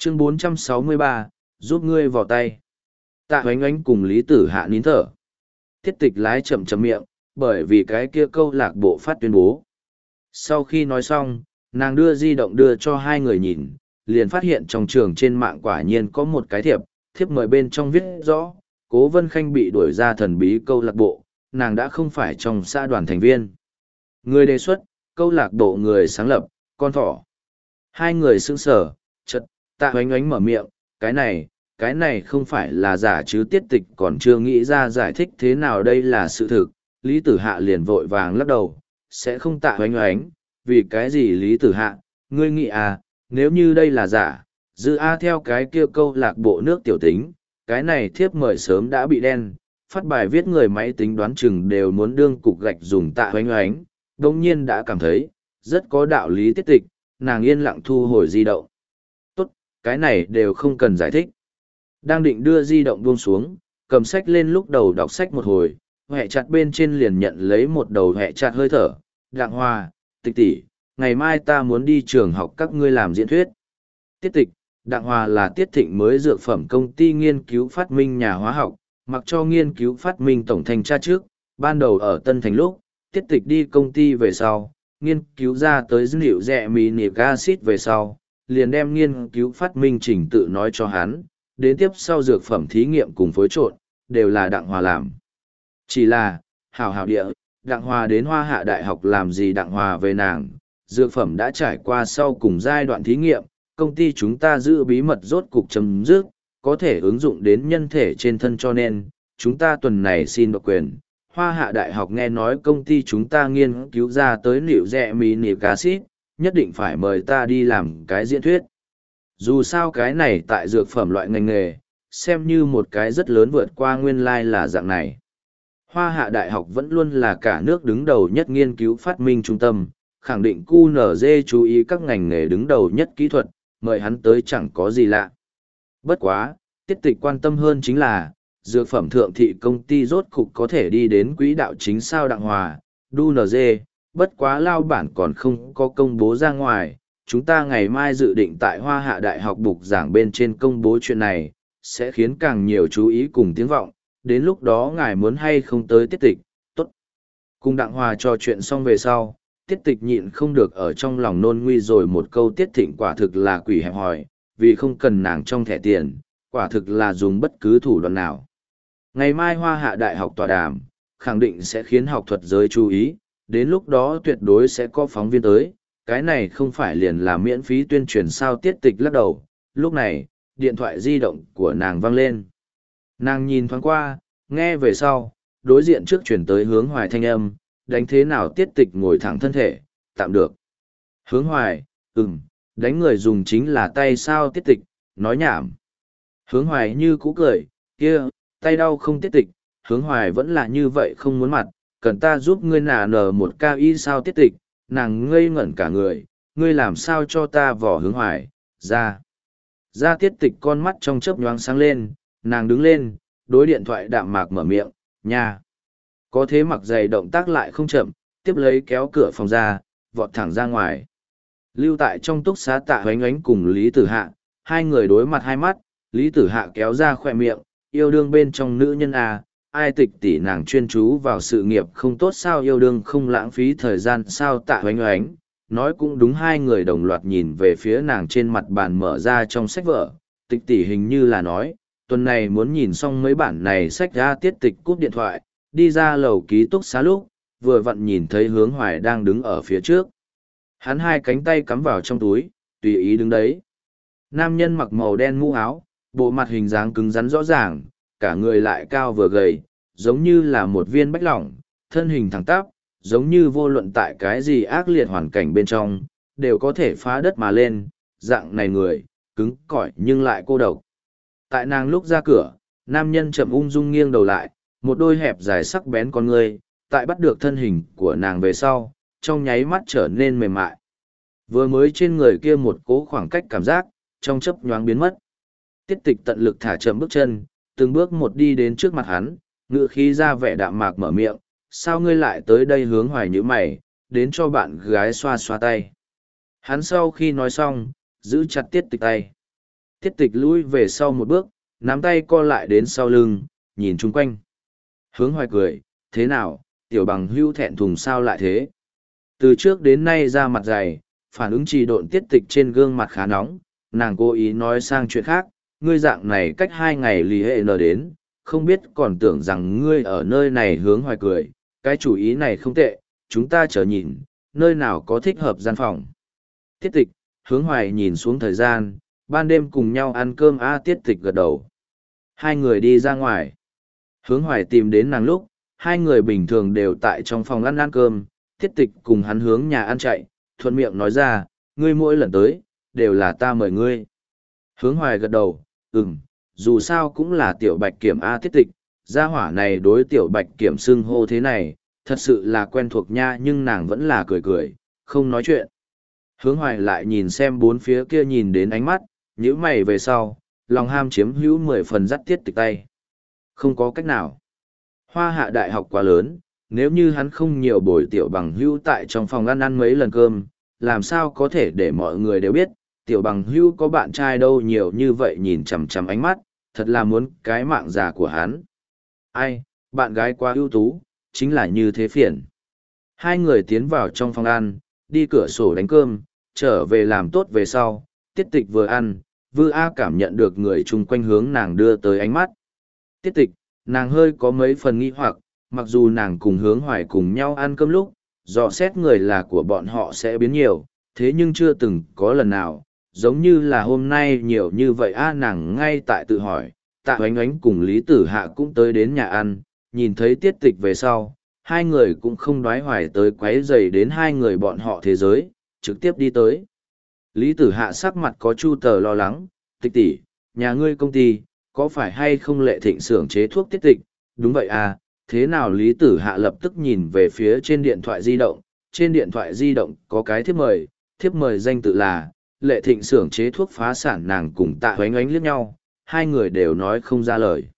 Chương 463, giúp ngươi vào tay. Tạ Hoánh Ánh cùng Lý Tử Hạ nín thở. Tiết Tịch lái chậm chậm miệng, bởi vì cái kia câu lạc bộ phát tuyên bố. Sau khi nói xong, nàng đưa di động đưa cho hai người nhìn, liền phát hiện trong trường trên mạng quả nhiên có một cái thiếp mời bên trong viết rõ, Cố Vân Khanh bị đuổi ra thần bí câu lạc bộ, nàng đã không phải trong xã đoàn thành viên. Người đề xuất, câu lạc bộ người sáng lập, con thỏ. Hai người sững sờ, chợt, Tạ Hoánh Ánh mở miệng, cái này không phải là giả chứ. Tiết Tịch còn chưa nghĩ ra giải thích thế nào đây là sự thực. Lý Tử Hạ liền vội vàng lắc đầu, sẽ không. Tạ Hoánh Ánh, vì cái gì? Lý Tử Hạ, ngươi nghĩ à, nếu như đây là giả, dư A theo cái kia câu lạc bộ nước tiểu tính, cái này thiếp mời sớm đã bị đen, phát bài viết người máy tính đoán chừng đều muốn đương cục gạch dùng. Tạ Hoánh Ánh đông nhiên đã cảm thấy rất có đạo lý. Tiết Tịch, nàng yên lặng thu hồi di động. Tốt, cái này đều không cần giải thích. Đang định đưa di động buông xuống, cầm sách lên lúc đầu đọc sách một hồi, hẹ chặt bên trên liền nhận lấy một đầu hẹ chặt hơi thở. Đặng Hoa, Tịch tỷ, ngày mai ta muốn đi trường học các ngươi làm diễn thuyết. Tiết Tịch, Đặng Hoa là Tiết Thịnh mới dược phẩm công ty nghiên cứu phát minh nhà hóa học, mặc cho nghiên cứu phát minh tổng thanh tra trước, ban đầu ở Tân Thành lúc, Tiết Tịch đi công ty về sau, nghiên cứu ra tới dữ liệu rẻ mini acid về sau, liền đem nghiên cứu phát minh trình tự nói cho hắn, đến tiếp sau dược phẩm thí nghiệm cùng phối trộn, đều là Đặng Hòa làm. Chỉ là, hảo địa, Đặng Hòa đến Hoa Hạ Đại học làm gì? Đặng Hòa về nàng, dược phẩm đã trải qua sau cùng giai đoạn thí nghiệm, công ty chúng ta giữ bí mật rốt cục chấm dứt, có thể ứng dụng đến nhân thể trên thân, cho nên, chúng ta tuần này xin độc quyền. Hoa Hạ Đại học nghe nói công ty chúng ta nghiên cứu ra tới liệu rẻ mini acid, nhất định phải mời ta đi làm cái diễn thuyết. Dù sao cái này tại dược phẩm loại ngành nghề, xem như một cái rất lớn, vượt qua nguyên lai là dạng này. Hoa Hạ Đại học vẫn luôn là cả nước đứng đầu nhất nghiên cứu phát minh trung tâm, khẳng định QNZ chú ý các ngành nghề đứng đầu nhất kỹ thuật, mời hắn tới chẳng có gì lạ. Bất quá, Tiết Tịch quan tâm hơn chính là, dược phẩm thượng thị công ty rốt cục có thể đi đến quỹ đạo chính sao? Đặng Hòa, QNZ, bất quá lao bản còn không có công bố ra ngoài. Chúng ta ngày mai dự định tại Hoa Hạ Đại học bục giảng bên trên công bố chuyện này, sẽ khiến càng nhiều chú ý cùng tiếng vọng, đến lúc đó ngài muốn hay không tới? Tiết Tịch, tốt. Cùng Đặng Hòa trò chuyện xong về sau, Tiết Tịch nhịn không được ở trong lòng nôn nguy rồi một câu, Tiết Thịnh quả thực là quỷ hẹp hòi, vì không cần nàng trong thẻ tiền, quả thực là dùng bất cứ thủ đoạn nào. Ngày mai Hoa Hạ Đại học tọa đàm, khẳng định sẽ khiến học thuật giới chú ý, đến lúc đó tuyệt đối sẽ có phóng viên tới, cái này không phải liền là miễn phí tuyên truyền sao? Tiết Tịch lắc đầu. Lúc này, điện thoại di động của nàng vang lên. Nàng nhìn thoáng qua, nghe về sau, đối diện trước chuyển tới Hướng Hoài thanh âm, đánh thế nào? Tiết Tịch ngồi thẳng thân thể, tạm được. Hướng Hoài, đánh người dùng chính là tay sao? Tiết Tịch, nói nhảm. Hướng Hoài như cũ cười, kia, tay đau không? Tiết Tịch, Hướng Hoài vẫn là như vậy không muốn mặt, cần ta giúp ngươi nở một cao y sao? Tiết Tịch, nàng ngây ngẩn cả người, ngươi làm sao cho ta vỏ? Hướng Hoài, ra. Tiết Tịch con mắt trong chớp nhoáng sáng lên, nàng đứng lên, đối điện thoại đạm mạc mở miệng, nha. Có thế mặc giày động tác lại không chậm, tiếp lấy kéo cửa phòng ra, vọt thẳng ra ngoài. Lưu tại trong túc xá Tạ Hoánh Ánh cùng Lý Tử Hạ, hai người đối mặt hai mắt, Lý Tử Hạ kéo ra khỏe miệng, yêu đương bên trong nữ nhân à, ai? Tịch tỷ, nàng chuyên chú vào sự nghiệp không tốt sao? Yêu đương không lãng phí thời gian sao? Tạ Hoánh Ánh, nói cũng đúng. Hai người đồng loạt nhìn về phía nàng trên mặt bàn mở ra trong sách vở, Tịch tỷ hình như là nói, tuần này muốn nhìn xong mấy bản này sách ra. Tiết Tịch cúp điện thoại, đi ra lầu ký túc xá lúc, vừa vặn nhìn thấy Hướng Hoài đang đứng ở phía trước. Hắn hai cánh tay cắm vào trong túi, tùy ý đứng đấy. Nam nhân mặc màu đen mũ áo, bộ mặt hình dáng cứng rắn rõ ràng, cả người lại cao vừa gầy, giống như là một viên bách lỏng, thân hình thẳng tắp, giống như vô luận tại cái gì ác liệt hoàn cảnh bên trong, đều có thể phá đất mà lên, dạng này người, cứng cỏi nhưng lại cô độc. Tại nàng lúc ra cửa, nam nhân chậm ung dung nghiêng đầu lại, một đôi hẹp dài sắc bén con ngươi, tại bắt được thân hình của nàng về sau, trong nháy mắt trở nên mềm mại. Vừa mới trên người kia một cố khoảng cách cảm giác, trong chớp nhoáng biến mất. Tiết Tịch tận lực thả chậm bước chân, từng bước một đi đến trước mặt hắn, ngữ khí ra vẻ đạm mạc mở miệng, sao ngươi lại tới đây? Hướng Hoài nhíu mày, đến cho bạn gái xoa xoa tay. Hắn sau khi nói xong, giữ chặt Tiết Tịch tay. Tiết tịch lui về sau một bước, nắm tay co lại đến sau lưng, nhìn chung quanh. Hướng hoài cười, thế nào, tiểu bằng hưu thẹn thùng sao lại thế? Từ trước đến nay ra mặt dày, phản ứng trì độn tiết tịch trên gương mặt khá nóng, nàng cố ý nói sang chuyện khác, ngươi dạng này cách 2 ngày lì hệ nở đến, không biết còn tưởng rằng ngươi ở nơi này. Hướng hoài cười, cái chủ ý này không tệ, chúng ta chờ nhìn, nơi nào có thích hợp gian phòng. Tiết tịch, hướng hoài nhìn xuống thời gian, ban đêm cùng nhau ăn cơm tiết tịch gật đầu. Hai người đi ra ngoài. Hướng hoài tìm đến nàng lúc, hai người bình thường đều tại trong phòng ăn cơm, tiết tịch cùng hắn hướng nhà ăn chạy, thuận miệng nói ra, ngươi mỗi lần tới, đều là ta mời ngươi. Hướng hoài gật đầu, dù sao cũng là tiểu bạch kiểm tiết tịch, gia hỏa này đối tiểu bạch kiểm xưng hô thế này, thật sự là quen thuộc nha, nhưng nàng vẫn là cười cười, không nói chuyện. Hướng hoài lại nhìn xem bốn phía kia nhìn đến ánh mắt, nhíu mày về sau, lòng ham chiếm hữu 10 phần dắt tiết tịch tay. Không có cách nào. Hoa hạ đại học quá lớn, nếu như hắn không nhiều buổi tiểu bằng hữu tại trong phòng ăn mấy lần cơm, làm sao có thể để mọi người đều biết, tiểu bằng hữu có bạn trai đâu nhiều như vậy nhìn chằm chằm ánh mắt, thật là muốn cái mạng già của hắn. Ai, bạn gái quá ưu tú, chính là như thế phiền. Hai người tiến vào trong phòng ăn, đi cửa sổ đánh cơm, trở về làm tốt về sau, tiết tịch vừa ăn, cảm nhận được người chung quanh hướng nàng đưa tới ánh mắt. Tiết tịch, nàng hơi có mấy phần nghi hoặc, mặc dù nàng cùng hướng hoài cùng nhau ăn cơm lúc, dò xét người là của bọn họ sẽ biến nhiều, thế nhưng chưa từng có lần nào, giống như là hôm nay nhiều như vậy nàng ngay tại tự hỏi, Tạ Oánh Oánh cùng Lý Tử Hạ cũng tới đến nhà ăn, nhìn thấy tiết tịch về sau, hai người cũng không đoái hoài tới quấy rầy đến hai người bọn họ thế giới, trực tiếp đi tới. Lý Tử Hạ sắc mặt có chu tờ lo lắng, tịch tỷ, nhà ngươi công ty, có phải hay không Lệ Thịnh xưởng chế thuốc tiết tịch? Đúng vậy thế nào? Lý Tử Hạ lập tức nhìn về phía trên điện thoại di động, trên điện thoại di động có cái thiếp mời danh tự là, Lệ Thịnh xưởng chế thuốc phá sản. Nàng cùng Tạ Oánh Oánh liếc nhau, hai người đều nói không ra lời.